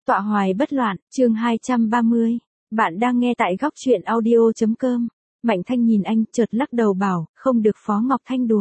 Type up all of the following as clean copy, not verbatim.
Tọa hoài bất loạn, chương 230. Bạn đang nghe tại góc truyện audio.com. Mạnh Thanh nhìn anh, chợt lắc đầu bảo, không được Phó Ngọc Thanh đùa.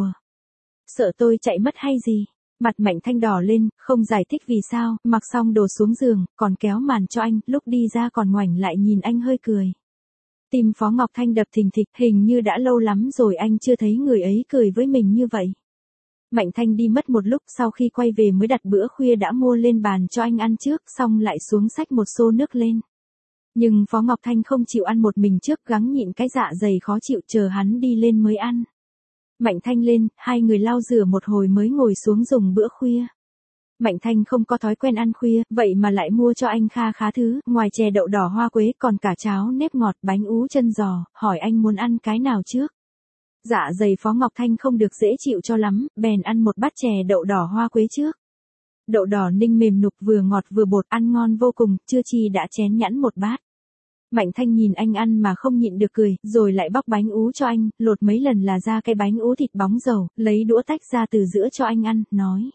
Sợ tôi chạy mất hay gì? Mặt Mạnh Thanh đỏ lên, không giải thích vì sao, mặc xong đồ xuống giường, còn kéo màn cho anh, lúc đi ra còn ngoảnh lại nhìn anh hơi cười. Tim Phó Ngọc Thanh đập thình thịch, hình như đã lâu lắm rồi anh chưa thấy người ấy cười với mình như vậy. Mạnh Thanh đi mất một lúc, sau khi quay về mới đặt bữa khuya đã mua lên bàn cho anh ăn trước, xong lại xuống xách một xô nước lên. Nhưng Phó Ngọc Thanh không chịu ăn một mình trước, gắng nhịn cái dạ dày khó chịu chờ hắn đi lên mới ăn. Mạnh Thanh lên, hai người lau rửa một hồi mới ngồi xuống dùng bữa khuya. Mạnh Thanh không có thói quen ăn khuya, vậy mà lại mua cho anh kha khá thứ, ngoài chè đậu đỏ hoa quế còn cả cháo nếp ngọt, bánh ú chân giò, hỏi anh muốn ăn cái nào trước. Dạ dày Phó Ngọc Thanh không được dễ chịu cho lắm, bèn ăn một bát chè đậu đỏ hoa quế trước. Đậu đỏ ninh mềm nục vừa ngọt vừa bột, ăn ngon vô cùng, chưa chi đã chén nhẵn một bát. Mạnh Thanh nhìn anh ăn mà không nhịn được cười, rồi lại bóc bánh ú cho anh, lột mấy lần là ra cái bánh ú thịt bóng dầu, lấy đũa tách ra từ giữa cho anh ăn, nói.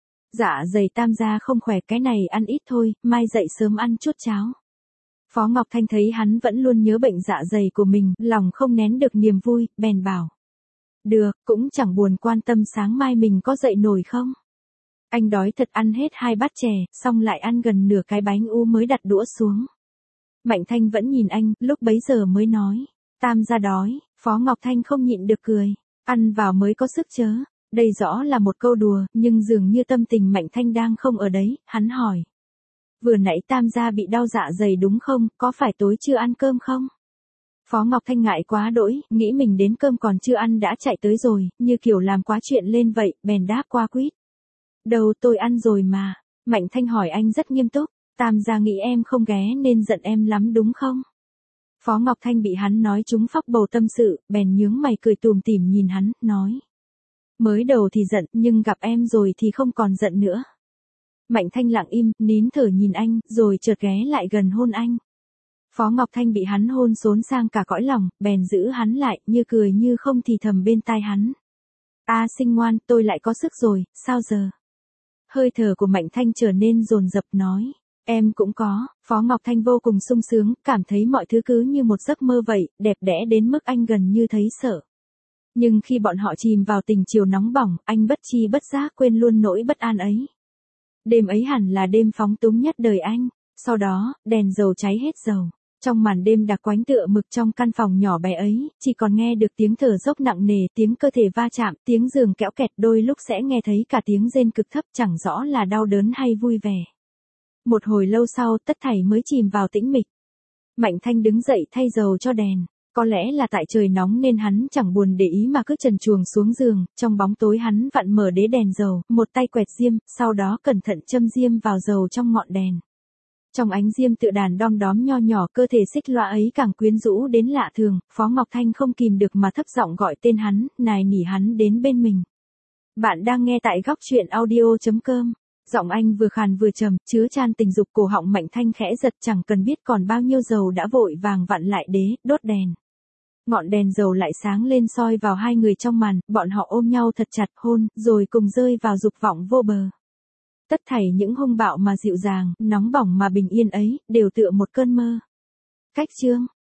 Dạ dày tam gia không khỏe, cái này ăn ít thôi, mai dậy sớm ăn chút cháo. Phó Ngọc Thanh thấy hắn vẫn luôn nhớ bệnh dạ dày của mình, lòng không nén được niềm vui, bèn bảo. Được, cũng chẳng buồn quan tâm sáng mai mình có dậy nổi không. Anh đói thật, ăn hết 2 bát chè, xong lại ăn gần nửa cái bánh ú mới đặt đũa xuống. Mạnh Thanh vẫn nhìn anh, lúc bấy giờ mới nói. Tam gia đói, Phó Ngọc Thanh không nhịn được cười. Ăn vào mới có sức chớ. Đây rõ là một câu đùa, nhưng dường như tâm tình Mạnh Thanh đang không ở đấy, hắn hỏi. Vừa nãy tam gia bị đau dạ dày đúng không, có phải tối chưa ăn cơm không? Phó Ngọc Thanh ngại quá đỗi, nghĩ mình đến cơm còn chưa ăn đã chạy tới rồi, như kiểu làm quá chuyện lên vậy, bèn đáp qua quýt. Đâu tôi ăn rồi mà. Mạnh Thanh hỏi anh rất nghiêm túc, tam gia nghĩ em không ghé nên giận em lắm đúng không? Phó Ngọc Thanh bị hắn nói trúng phóc bầu tâm sự, bèn nhướng mày cười tủm tỉm nhìn hắn, nói. Mới đầu thì giận, nhưng gặp em rồi thì không còn giận nữa. Mạnh Thanh lặng im, nín thở nhìn anh, rồi chợt ghé lại gần hôn anh. Phó Ngọc Thanh bị hắn hôn xốn sang cả cõi lòng, bèn giữ hắn lại, như cười như không thì thầm bên tai hắn. Sinh ngoan, tôi lại có sức rồi, sao giờ? Hơi thở của Mạnh Thanh trở nên dồn dập nói. Em cũng có. Phó Ngọc Thanh vô cùng sung sướng, cảm thấy mọi thứ cứ như một giấc mơ vậy, đẹp đẽ đến mức anh gần như thấy sợ. Nhưng khi bọn họ chìm vào tình chiều nóng bỏng, anh bất chi bất giác quên luôn nỗi bất an ấy. Đêm ấy hẳn là đêm phóng túng nhất đời anh. Sau đó, đèn dầu cháy hết dầu. Trong màn đêm đặc quánh tựa mực trong căn phòng nhỏ bé ấy, chỉ còn nghe được tiếng thở dốc nặng nề, tiếng cơ thể va chạm, tiếng giường kéo kẹt, đôi lúc sẽ nghe thấy cả tiếng rên cực thấp, chẳng rõ là đau đớn hay vui vẻ. Một hồi lâu sau, tất thảy mới chìm vào tĩnh mịch. Mạnh Thanh đứng dậy thay dầu cho đèn. Có lẽ là tại trời nóng nên hắn chẳng buồn để ý mà cứ trần truồng xuống giường, trong bóng tối hắn vặn mở đế đèn dầu, một tay quẹt diêm, sau đó cẩn thận châm diêm vào dầu trong ngọn đèn. Trong ánh diêm tựa đàn đom đóm nho nhỏ, cơ thể xích loa ấy càng quyến rũ đến lạ thường, Phó Ngọc Thanh không kìm được mà thấp giọng gọi tên hắn, nài nỉ hắn đến bên mình. Bạn đang nghe tại góc truyện audio.com. Giọng anh vừa khàn vừa trầm, chứa chan tình dục, cổ họng Mạnh Thanh khẽ giật, chẳng cần biết còn bao nhiêu dầu đã vội vàng vặn lại đế, đốt đèn. Ngọn đèn dầu lại sáng lên soi vào hai người trong màn, bọn họ ôm nhau thật chặt, hôn, rồi cùng rơi vào dục vọng vô bờ. Tất thảy những hung bạo mà dịu dàng, nóng bỏng mà bình yên ấy, đều tựa một cơn mơ. Cách chương.